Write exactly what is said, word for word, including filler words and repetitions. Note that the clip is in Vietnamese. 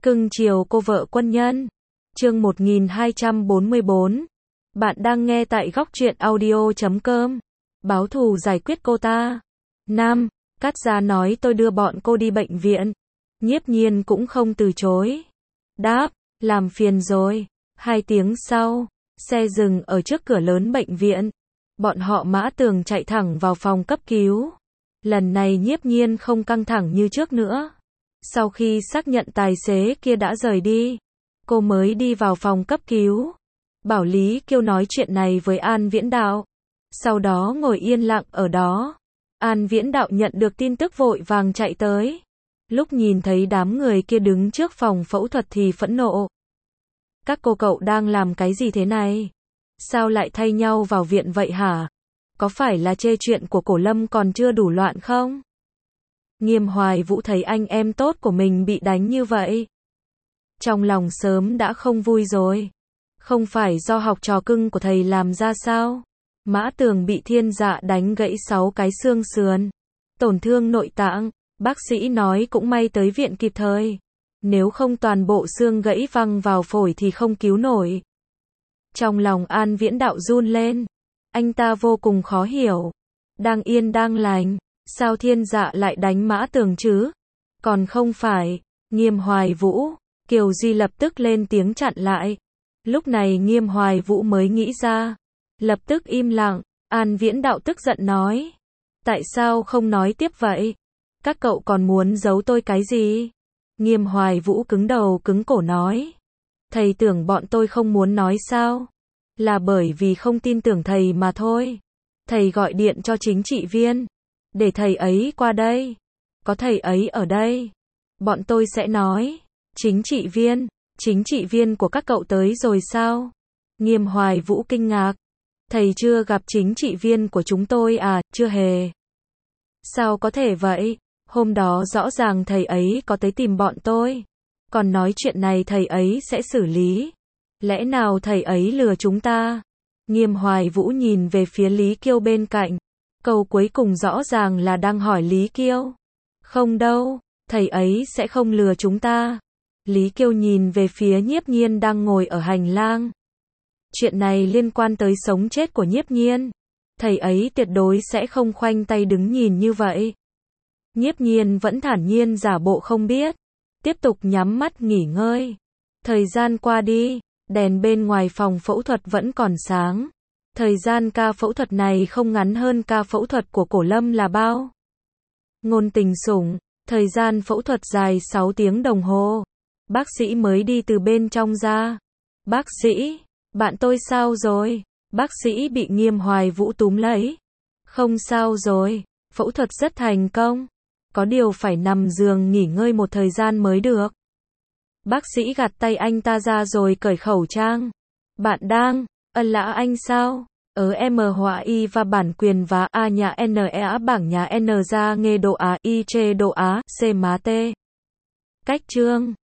Cưng chiều cô vợ quân nhân. Chương một nghìn hai trăm bốn mươi bốn. Bạn đang nghe tại góc truyện audio chấm com. Báo thù giải quyết cô ta. Nam, cắt ra nói tôi đưa bọn cô đi bệnh viện. Nhiếp Nhiên cũng không từ chối. Đáp, làm phiền rồi. Hai tiếng sau, xe dừng ở trước cửa lớn bệnh viện. Bọn họ Mã Tường chạy thẳng vào phòng cấp cứu. Lần này Nhiếp Nhiên không căng thẳng như trước nữa. Sau khi xác nhận tài xế kia đã rời đi, cô mới đi vào phòng cấp cứu. Bảo Lý Kiêu nói chuyện này với An Viễn Đạo. Sau đó ngồi yên lặng ở đó. An Viễn Đạo nhận được tin tức vội vàng chạy tới. Lúc nhìn thấy đám người kia đứng trước phòng phẫu thuật thì phẫn nộ. Các cô cậu đang làm cái gì thế này? Sao lại thay nhau vào viện vậy hả? Có phải là chê chuyện của Cổ Lâm còn chưa đủ loạn không? Nghiêm Hoài Vũ thấy anh em tốt của mình bị đánh như vậy. Trong lòng sớm đã không vui rồi. Không phải do học trò cưng của thầy làm ra sao? Mã Tường bị Thiên Dạ đánh gãy sáu cái xương sườn. Tổn thương nội tạng. Bác sĩ nói cũng may tới viện kịp thời. Nếu không toàn bộ xương gãy văng vào phổi thì không cứu nổi. Trong lòng An Viễn Đạo run lên. Anh ta vô cùng khó hiểu. Đang yên đang lành. Sao Thiên Dạ lại đánh Mã Tường chứ? Còn không phải. Nghiêm Hoài Vũ. Kiều Duy lập tức lên tiếng chặn lại. Lúc này Nghiêm Hoài Vũ mới nghĩ ra. Lập tức im lặng. An Viễn Đạo tức giận nói. Tại sao không nói tiếp vậy? Các cậu còn muốn giấu tôi cái gì? Nghiêm Hoài Vũ cứng đầu cứng cổ nói. Thầy tưởng bọn tôi không muốn nói sao? Là bởi vì không tin tưởng thầy mà thôi. Thầy gọi điện cho chính trị viên. Để thầy ấy qua đây. Có thầy ấy ở đây. Bọn tôi sẽ nói. Chính trị viên. Chính trị viên của các cậu tới rồi sao? Nghiêm Hoài Vũ kinh ngạc. Thầy chưa gặp chính trị viên của chúng tôi à? Chưa hề. Sao có thể vậy? Hôm đó rõ ràng thầy ấy có tới tìm bọn tôi. Còn nói chuyện này thầy ấy sẽ xử lý. Lẽ nào thầy ấy lừa chúng ta? Nghiêm Hoài Vũ nhìn về phía Lý Kiêu bên cạnh. Câu cuối cùng rõ ràng là đang hỏi Lý Kiêu. Không đâu, thầy ấy sẽ không lừa chúng ta. Lý Kiêu nhìn về phía Nhiếp Nhiên đang ngồi ở hành lang. Chuyện này liên quan tới sống chết của Nhiếp Nhiên. Thầy ấy tuyệt đối sẽ không khoanh tay đứng nhìn như vậy. Nhiếp Nhiên vẫn thản nhiên giả bộ không biết. Tiếp tục nhắm mắt nghỉ ngơi. Thời gian qua đi, đèn bên ngoài phòng phẫu thuật vẫn còn sáng. Thời gian ca phẫu thuật này không ngắn hơn ca phẫu thuật của Cổ Lâm là bao. Ngôn Tình Sủng, thời gian phẫu thuật dài sáu tiếng đồng hồ. Bác sĩ mới đi từ bên trong ra. Bác sĩ, bạn tôi sao rồi? Bác sĩ bị Nghiêm Hoài Vũ túm lấy. Không sao rồi, phẫu thuật rất thành công. Có điều phải nằm giường nghỉ ngơi một thời gian mới được. Bác sĩ gạt tay anh ta ra rồi cởi khẩu trang. Bạn đang, ân lã anh sao? Ở M Họa Y và bản quyền và A nhà N E A bảng nhà N ra nghe độ Á Y chê độ Á C má T. Cách chương